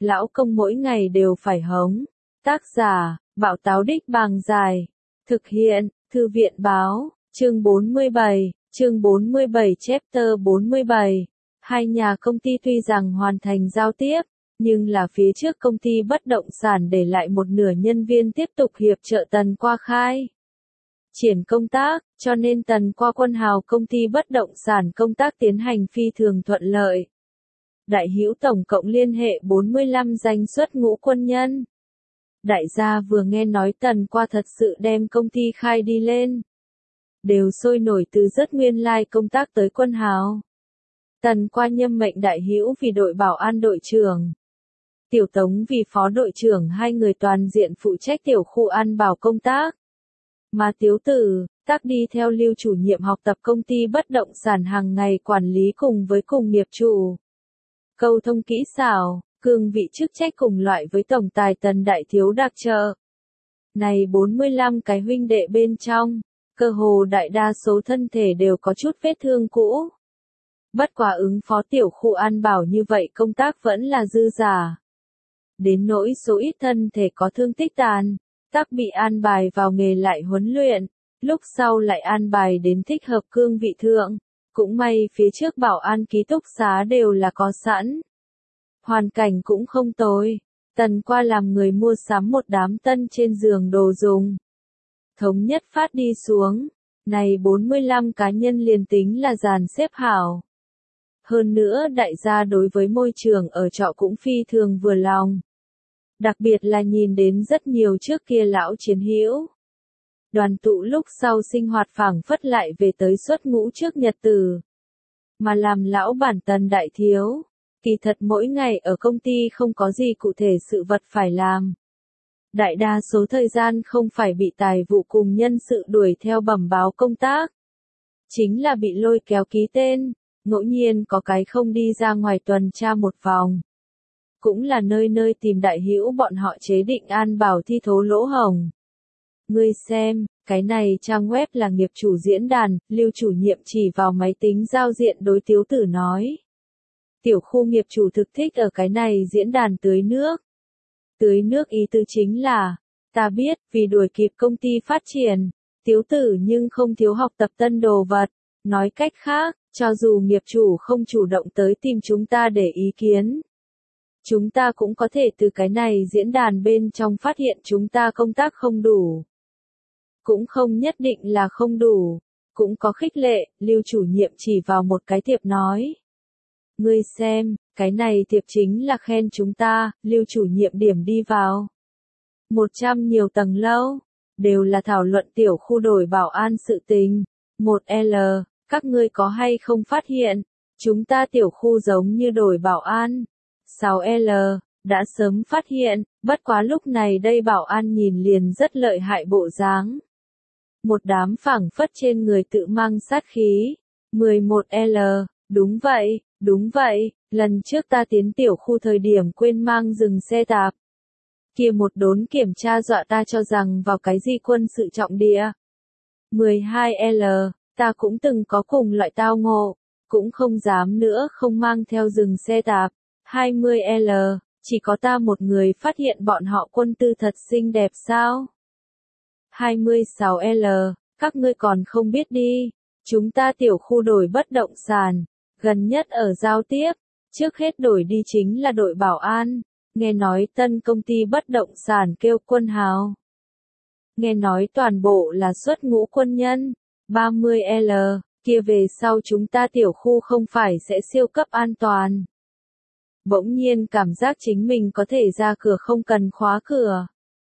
lão công mỗi ngày đều phải hống. Tác giả, Bảo Táo Đích Bàng Dài. Thực hiện, Thư viện Báo, chương 47, chương 47 chapter 47. Hai nhà công ty tuy rằng hoàn thành giao tiếp, nhưng là phía trước công ty bất động sản để lại một nửa nhân viên tiếp tục hiệp trợ Tần Qua khai triển công tác, cho nên Tần Qua Quân Hào công ty bất động sản công tác tiến hành phi thường thuận lợi. Đại Hữu tổng cộng liên hệ 45 danh xuất ngũ quân nhân. Đại gia vừa nghe nói Tần Qua thật sự đem công ty khai đi lên, đều sôi nổi từ rất nguyên lai công tác tới Quân Hào. Tần Qua nhâm mệnh Đại Hữu vì đội bảo an đội trưởng, Tiểu Tống vì phó đội trưởng, hai người toàn diện phụ trách tiểu khu an bảo công tác. Mà Tiếu Tử, tác đi theo Lưu chủ nhiệm học tập công ty bất động sản hàng ngày quản lý cùng với cùng nghiệp chủ. Câu thông kỹ xảo, cương vị chức trách cùng loại với tổng tài Tần Đại Thiếu đặc trợ. Này 45 cái huynh đệ bên trong, cơ hồ đại đa số thân thể đều có chút vết thương cũ. Bất quá ứng phó tiểu khu an bảo như vậy công tác vẫn là dư giả. Đến nỗi số ít thân thể có thương tích tàn, tác bị an bài vào nghề lại huấn luyện, lúc sau lại an bài đến thích hợp cương vị thượng. Cũng may phía trước bảo an ký túc xá đều là có sẵn. Hoàn cảnh cũng không tồi. Tần Qua làm người mua sắm một đám tân trên giường đồ dùng. Thống nhất phát đi xuống. Này 45 cá nhân liền tính là dàn xếp hảo. Hơn nữa đại gia đối với môi trường ở trọ cũng phi thường vừa lòng. Đặc biệt là nhìn đến rất nhiều trước kia lão chiến hữu. Đoàn tụ lúc sau sinh hoạt phảng phất lại về tới xuất ngũ trước nhật tử. Mà làm lão bản Tần Đại Thiếu, kỳ thật mỗi ngày ở công ty không có gì cụ thể sự vật phải làm. Đại đa số thời gian không phải bị tài vụ cùng nhân sự đuổi theo bẩm báo công tác. Chính là bị lôi kéo ký tên, ngẫu nhiên có cái không đi ra ngoài tuần tra một vòng. Cũng là nơi nơi tìm Đại Hữu bọn họ chế định an bảo thi thố lỗ hổng. Ngươi xem, cái này trang web là nghiệp chủ diễn đàn, Lưu chủ nhiệm chỉ vào máy tính giao diện đối Tiếu Tử nói. Tiểu khu nghiệp chủ thực thích ở cái này diễn đàn tưới nước. Tưới nước ý tứ chính là, ta biết, vì đuổi kịp công ty phát triển, Tiếu Tử nhưng không thiếu học tập tân đồ vật. Nói cách khác, cho dù nghiệp chủ không chủ động tới tìm chúng ta để ý kiến, chúng ta cũng có thể từ cái này diễn đàn bên trong phát hiện chúng ta công tác không đủ. Cũng không nhất định là không đủ, cũng có khích lệ, Lưu chủ nhiệm chỉ vào một cái thiệp nói. Ngươi xem, cái này thiệp chính là khen chúng ta, Lưu chủ nhiệm điểm đi vào. 100 nhiều tầng lâu, đều là thảo luận tiểu khu đổi bảo an sự tình. 1L, các ngươi có hay không phát hiện, chúng ta tiểu khu giống như đổi bảo an. 6L, đã sớm phát hiện, bất quá lúc này đây bảo an nhìn liền rất lợi hại bộ dáng. Một đám phảng phất trên người tự mang sát khí. 11L, đúng vậy, lần trước ta tiến tiểu khu thời điểm quên mang dừng xe tạp. Kia một đốn kiểm tra dọa ta cho rằng vào cái gì quân sự trọng địa. 12L, ta cũng từng có cùng loại tao ngộ, cũng không dám nữa không mang theo dừng xe tạp. 20L, chỉ có ta một người phát hiện bọn họ quân tư thật xinh đẹp sao? 26L, các ngươi còn không biết đi, chúng ta tiểu khu đổi bất động sản, gần nhất ở giao tiếp, trước hết đổi đi chính là đội bảo an, nghe nói tân công ty bất động sản kêu Quân Hào. Nghe nói toàn bộ là xuất ngũ quân nhân. 30L, kia về sau chúng ta tiểu khu không phải sẽ siêu cấp an toàn. Bỗng nhiên cảm giác chính mình có thể ra cửa không cần khóa cửa.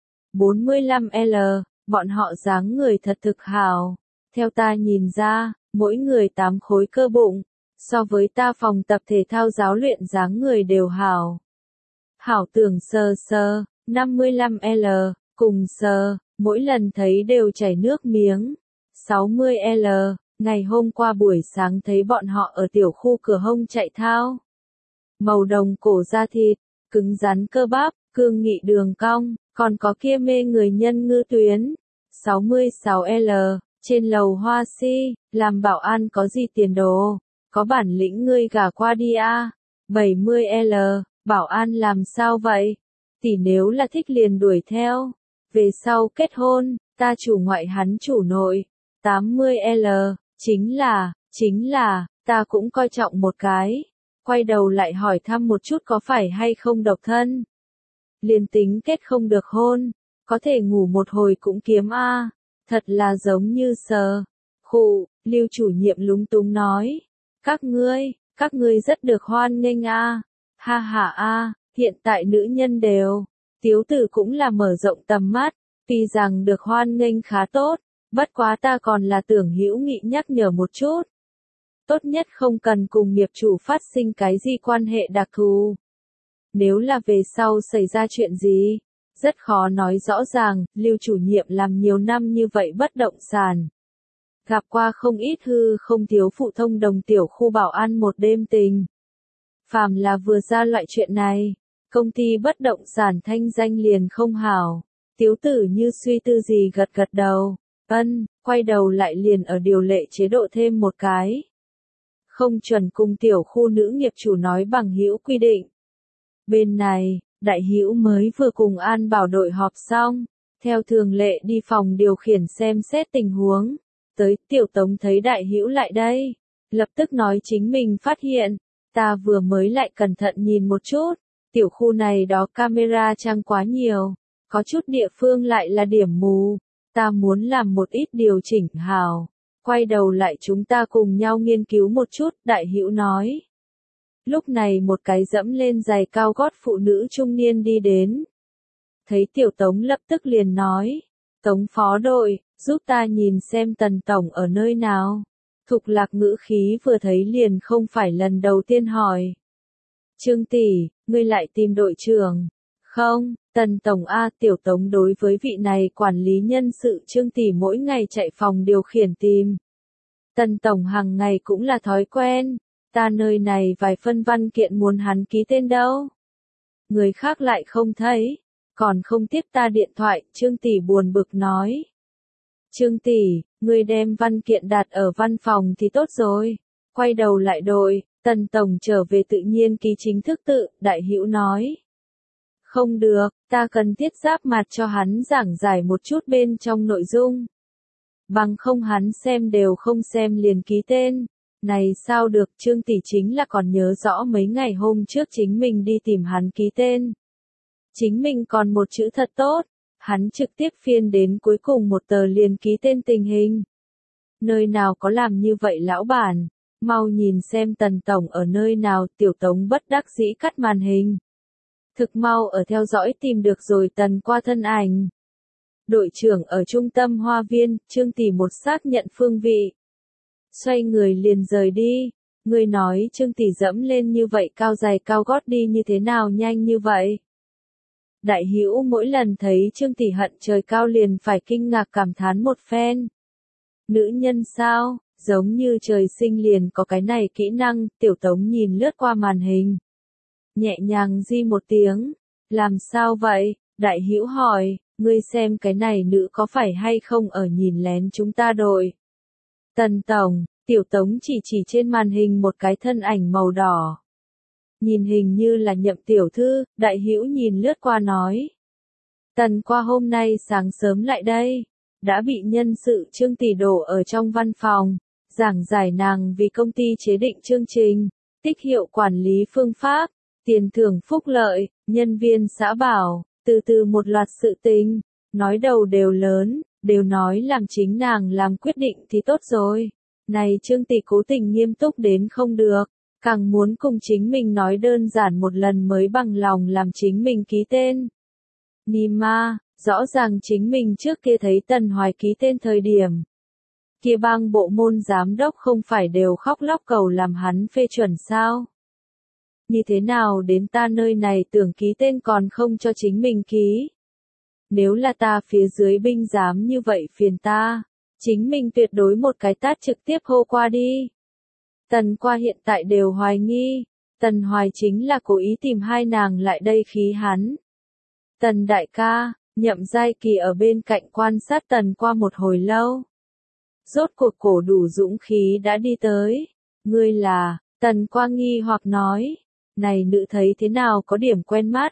45L, bọn họ dáng người thật thực hảo. Theo ta nhìn ra, mỗi người 8 khối cơ bụng, so với ta phòng tập thể thao giáo luyện dáng người đều hảo. Hảo tưởng sờ sờ, 55L, cùng sờ, mỗi lần thấy đều chảy nước miếng. 60L, ngày hôm qua buổi sáng thấy bọn họ ở tiểu khu cửa hông chạy thao. Màu đồng cổ da thịt, cứng rắn cơ bắp, cương nghị đường cong, còn có kia mê người nhân ngư tuyến. 66L, trên lầu hoa si, làm bảo an có gì tiền đồ, có bản lĩnh ngươi gả qua đi a. 70L, Bảo An làm sao vậy? Tỷ nếu là thích liền đuổi theo. Về sau kết hôn, ta chủ ngoại hắn chủ nội. 80L, chính là, ta cũng coi trọng một cái. Quay đầu lại hỏi thăm một chút có phải hay không độc thân. Liền tính kết không được hôn, có thể ngủ một hồi cũng kiếm a. Thật là giống như sờ. Khụ, Lưu chủ nhiệm lúng túng nói. Các ngươi rất được hoan nghênh a. Ha ha a, hiện tại nữ nhân đều. Tiếu tử cũng là mở rộng tầm mắt, tuy rằng được hoan nghênh khá tốt, bất quá ta còn là tưởng hữu nghị nhắc nhở một chút. Tốt nhất không cần cùng nghiệp chủ phát sinh cái gì quan hệ đặc thù. Nếu là về sau xảy ra chuyện gì, rất khó nói rõ ràng. Lưu chủ nhiệm làm nhiều năm như vậy bất động sản. Gặp qua không ít hư không thiếu phụ thông đồng tiểu khu bảo an một đêm tình. Phàm là vừa ra loại chuyện này, công ty bất động sản thanh danh liền không hảo. Tiếu tử như suy tư gì gật gật đầu. Quay đầu lại liền ở điều lệ chế độ thêm một cái. Không chuẩn cùng tiểu khu nữ nghiệp chủ nói bằng hữu quy định. Bên này, đại hữu mới vừa cùng An Bảo đội họp xong, theo thường lệ đi phòng điều khiển xem xét tình huống. Tới, tiểu tống thấy đại hữu lại đây, lập tức nói chính mình phát hiện, ta vừa mới lại cẩn thận nhìn một chút, tiểu khu này đó camera trang quá nhiều, có chút địa phương lại là điểm mù, ta muốn làm một ít điều chỉnh hào, quay đầu lại chúng ta cùng nhau nghiên cứu một chút, đại hữu nói. Lúc này một cái dẫm lên giày cao gót phụ nữ trung niên đi đến. Thấy tiểu tống lập tức liền nói, Tống phó đội, giúp ta nhìn xem Tần tổng ở nơi nào. Thục Lạc ngữ khí vừa thấy liền không phải lần đầu tiên hỏi. Trương tỷ, ngươi lại tìm đội trưởng? Không, Tần tổng a, tiểu Tống đối với vị này quản lý nhân sự Trương tỷ mỗi ngày chạy phòng điều khiển tìm. Tần tổng hàng ngày cũng là thói quen, ta nơi này vài phân văn kiện muốn hắn ký tên đâu. Người khác lại không thấy, còn không tiếp ta điện thoại, Trương tỷ buồn bực nói. Trương tỷ, ngươi đem văn kiện đặt ở văn phòng thì tốt rồi. Quay đầu lại đội, Tần tổng trở về tự nhiên ký chính thức tự, đại hữu nói. Không được, ta cần thiết giáp mặt cho hắn giảng giải một chút bên trong nội dung. Bằng không hắn xem đều không xem liền ký tên. Này sao được, Trương tỷ chính là còn nhớ rõ mấy ngày hôm trước chính mình đi tìm hắn ký tên. Chính mình còn một chữ thật tốt. Hắn trực tiếp phiên đến cuối cùng một tờ liền ký tên tình hình. Nơi nào có làm như vậy lão bản, mau nhìn xem Tần tổng ở nơi nào, tiểu Tống bất đắc dĩ cắt màn hình. Thực mau ở theo dõi tìm được rồi Tần qua thân ảnh. Đội trưởng ở trung tâm hoa viên, Trương tỷ một xác nhận phương vị. Xoay người liền rời đi, người nói Trương tỷ dẫm lên như vậy cao giày cao gót đi như thế nào nhanh như vậy. Đại hữu mỗi lần thấy Trương tỷ hận trời cao liền phải kinh ngạc cảm thán một phen. Nữ nhân sao, giống như trời sinh liền có cái này kỹ năng, tiểu Tống nhìn lướt qua màn hình. Nhẹ nhàng di một tiếng, làm sao vậy, đại hữu hỏi, ngươi xem cái này nữ có phải hay không ở nhìn lén chúng ta đội. Tần tổng, tiểu Tống chỉ trên màn hình một cái thân ảnh màu đỏ. Nhìn hình như là Nhậm tiểu thư, đại hữu nhìn lướt qua nói. Tần qua hôm nay sáng sớm lại đây, đã bị nhân sự Trương tỷ đổ ở trong văn phòng, giảng giải nàng vì công ty chế định chương trình, tích hiệu quản lý phương pháp, tiền thưởng phúc lợi, nhân viên xã bảo, từ từ một loạt sự tình, nói đầu đều lớn, đều nói làm chính nàng làm quyết định thì tốt rồi. Này Trương tỷ cố tình nghiêm túc đến không được. Càng muốn cùng chính mình nói đơn giản một lần mới bằng lòng làm chính mình ký tên. Nima, rõ ràng chính mình trước kia thấy Tần Hoài ký tên thời điểm. Kia bang bộ môn giám đốc không phải đều khóc lóc cầu làm hắn phê chuẩn sao? Như thế nào đến ta nơi này tưởng ký tên còn không cho chính mình ký? Nếu là ta phía dưới binh giám như vậy phiền ta, chính mình tuyệt đối một cái tát trực tiếp hô qua đi. Tần qua hiện tại đều hoài nghi, Tần Hoài chính là cố ý tìm hai nàng lại đây khí hắn. Tần đại ca, Nhậm Giai Kỳ ở bên cạnh quan sát Tần qua một hồi lâu. Rốt cuộc cổ đủ dũng khí đã đi tới. Ngươi là, Tần qua nghi hoặc nói. này nữ thấy thế nào có điểm quen mắt,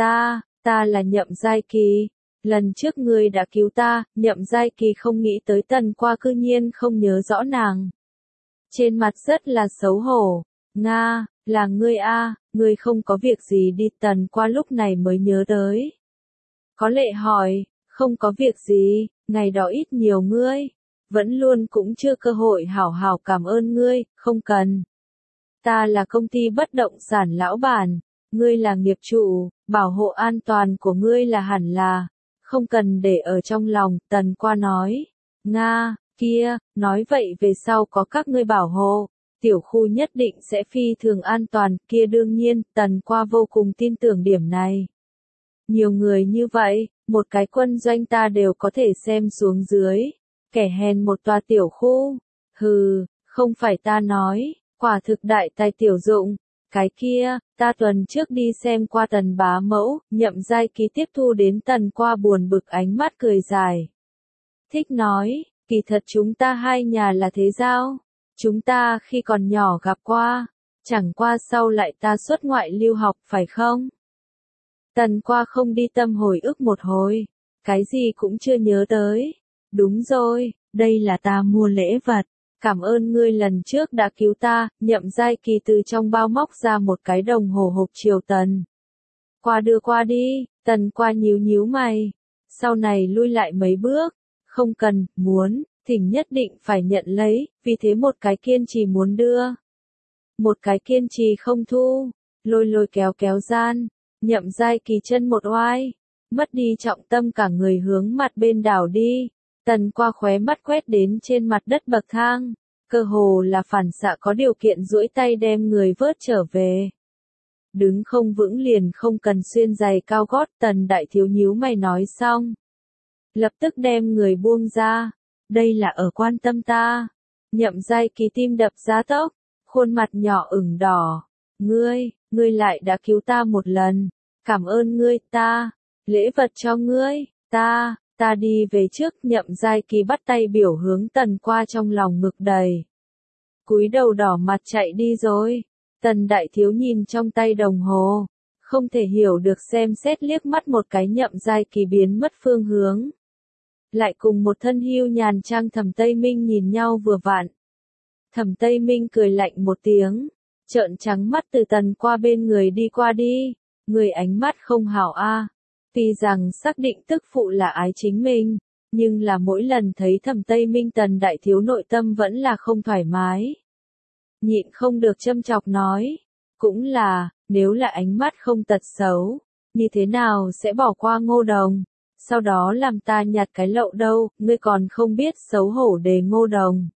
ta là Nhậm Giai Kỳ, lần trước ngươi đã cứu ta, Nhậm Giai Kỳ không nghĩ tới Tần Qua cư nhiên không nhớ rõ nàng. Trên mặt rất là xấu hổ, Nga, là ngươi a, ngươi không có việc gì đi, Tần Qua lúc này mới nhớ tới. Có lệ hỏi, không có việc gì, ngày đó ít nhiều ngươi, vẫn luôn cũng chưa cơ hội hảo hảo cảm ơn ngươi, không cần. Ta là công ty bất động sản lão bản, ngươi là nghiệp chủ, bảo hộ an toàn của ngươi là hẳn là, không cần để ở trong lòng, Tần Qua nói. Nga, kia, nói vậy về sau có các ngươi bảo hộ, tiểu khu nhất định sẽ phi thường an toàn, kia đương nhiên, Tần Qua vô cùng tin tưởng điểm này. Nhiều người như vậy, một cái quân doanh ta đều có thể xem xuống dưới, kẻ hèn một tòa tiểu khu, hừ, không phải ta nói, quả thực đại tài tiểu dụng, cái kia, ta tuần trước đi xem qua Tần bá mẫu, Nhậm Giai Kỳ tiếp thu đến Tần Qua buồn bực ánh mắt cười dài. Thích nói, kỳ thật chúng ta hai nhà là thế giao, chúng ta khi còn nhỏ gặp qua, chẳng qua sau lại ta xuất ngoại lưu học phải không? Tần Qua không đi tâm hồi ức một hồi, cái gì cũng chưa nhớ tới. Đúng rồi, đây là ta mua lễ vật, cảm ơn ngươi lần trước đã cứu ta, Nhậm Giai Kỳ từ trong bao móc ra một cái đồng hồ hộp triều Tần Qua đưa qua đi, Tần Qua nhíu nhíu mày, sau này lui lại mấy bước, không cần, muốn, thỉnh nhất định phải nhận lấy, vì thế một cái kiên trì muốn đưa. Một cái kiên trì không thu, lôi lôi kéo kéo gian. Nhậm Giai Kỳ chân một oai, mất đi trọng tâm cả người hướng mặt bên đảo đi, Tần Qua khóe mắt quét đến trên mặt đất bậc thang, cơ hồ là phản xạ có điều kiện duỗi tay đem người vớt trở về. Đứng không vững liền không cần xuyên giày cao gót, Tần đại thiếu nhíu mày nói xong. Lập tức đem người buông ra, đây là ở quan tâm ta. Nhậm Giai Kỳ tim đập giá tốc, khuôn mặt nhỏ ửng đỏ, ngươi lại đã cứu ta một lần, cảm ơn ngươi, ta, lễ vật cho ngươi, ta đi về trước, Nhậm Giai Kỳ bắt tay biểu hướng Tần Qua trong lòng ngực đầy. Cúi đầu đỏ mặt chạy đi rồi, Tần đại thiếu nhìn trong tay đồng hồ, không thể hiểu được xem xét liếc mắt một cái Nhậm Giai Kỳ biến mất phương hướng. Lại cùng một thân hưu nhàn trang Thẩm Tây Minh nhìn nhau vừa vặn. Thẩm Tây Minh cười lạnh một tiếng, trợn trắng mắt từ Tần Qua bên người đi qua đi, người ánh mắt không hảo a. Tuy rằng xác định tức phụ là ái chính mình, nhưng là mỗi lần thấy Thẩm Tây Minh Tần đại thiếu nội tâm vẫn là không thoải mái. Nhịn không được châm chọc nói, cũng là, nếu là ánh mắt không tật xấu, như thế nào sẽ bỏ qua Ngô Đồng, sau đó làm ta nhặt cái lậu đâu, ngươi còn không biết xấu hổ đề Ngô Đồng.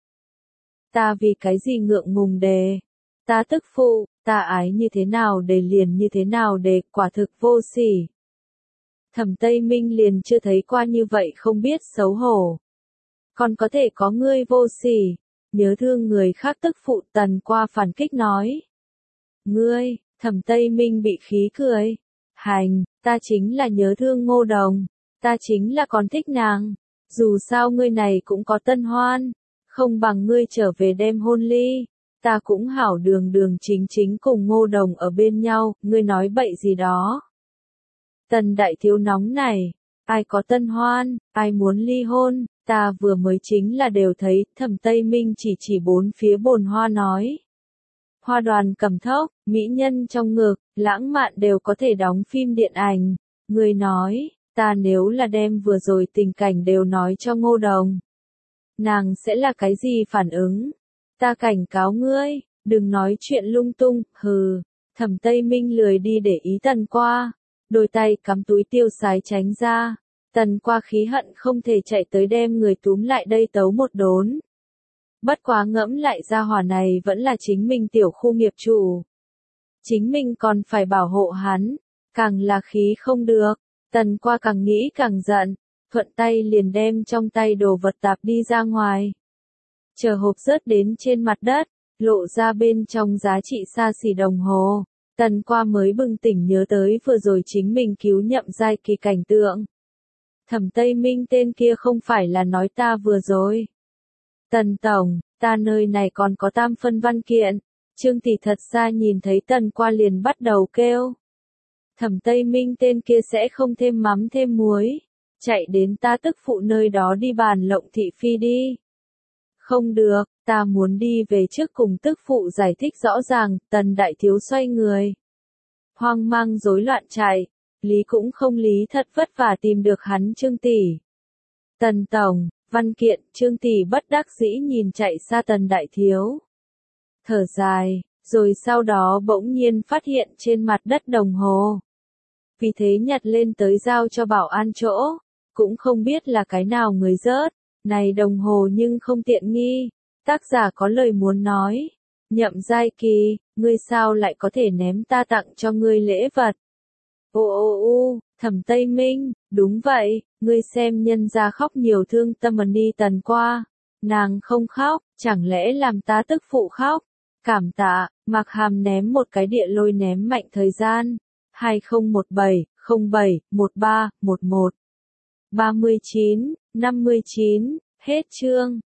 Ta vì cái gì ngượng ngùng đề, ta tức phụ, ta ái như thế nào đề liền như thế nào đề, quả thực vô sỉ. Thẩm Tây Minh liền chưa thấy qua như vậy không biết xấu hổ. Còn có thể có ngươi vô sỉ, nhớ thương người khác tức phụ, Tần Qua phản kích nói. Ngươi, Thẩm Tây Minh bị khí cười. Hành, ta chính là nhớ thương Ngô Đồng, ta chính là còn thích nàng. Dù sao ngươi này cũng có tân hoan, không bằng ngươi trở về đem hôn ly. Ta cũng hảo đường đường chính chính cùng Ngô Đồng ở bên nhau, ngươi nói bậy gì đó. Tần đại thiếu nóng này, ai có tân hoan, ai muốn ly hôn, ta vừa mới chính là đều thấy, Thẩm Tây Minh chỉ bốn phía bồn hoa nói. Hoa đoàn cầm thốc, mỹ nhân trong ngực, lãng mạn đều có thể đóng phim điện ảnh. Người nói, ta nếu là đem vừa rồi tình cảnh đều nói cho Ngô Đồng, nàng sẽ là cái gì phản ứng? Ta cảnh cáo ngươi, đừng nói chuyện lung tung, hừ. Thẩm Tây Minh lười đi để ý Tần Qua, đôi tay cắm túi tiêu xài tránh ra. Tần Qua khí hận không thể chạy tới đem người túm lại đây tấu một đốn. Bất quá ngẫm lại gia hỏa này vẫn là chính mình tiểu khu nghiệp chủ. Chính mình còn phải bảo hộ hắn, càng là khí không được. Tần Qua càng nghĩ càng giận, thuận tay liền đem trong tay đồ vật tạp đi ra ngoài. Chờ hộp rớt đến trên mặt đất, lộ ra bên trong giá trị xa xỉ đồng hồ. Tần Qua mới bừng tỉnh nhớ tới vừa rồi chính mình cứu Nhậm Giai Kỳ cảnh tượng. Thẩm Tây Minh tên kia không phải là nói ta vừa rồi. Tần Tổng, ta nơi này còn có tam phân văn kiện, Trương tỷ thật ra nhìn thấy Tần Qua liền bắt đầu kêu. Thẩm Tây Minh tên kia sẽ không thêm mắm thêm muối. Chạy đến ta tức phụ nơi đó đi bàn lộng thị phi đi. Không được, ta muốn đi về trước cùng tức phụ giải thích rõ ràng, Tần đại thiếu xoay người. Hoang mang rối loạn chạy, lý cũng không lý thật vất vả tìm được hắn Trương tỷ. Tần tổng, văn kiện, Trương tỷ bất đắc dĩ nhìn chạy xa Tần đại thiếu. Thở dài, rồi sau đó bỗng nhiên phát hiện trên mặt đất đồng hồ. Vì thế nhặt lên tới giao cho bảo an chỗ, cũng không biết là cái nào người rớt, này đồng hồ nhưng không tiện nghi, tác giả có lời muốn nói. Nhậm Giai Kỳ, ngươi sao lại có thể ném ta tặng cho ngươi lễ vật? Thẩm Tây Minh, đúng vậy, ngươi xem nhân gia khóc nhiều thương tâm đi Tần Qua. Nàng không khóc, chẳng lẽ làm ta tức phụ khóc? Cảm tạ, Mạc Hàm ném một cái địa lôi ném mạnh thời gian. 2017-07-13-11 39, 59, hết chương.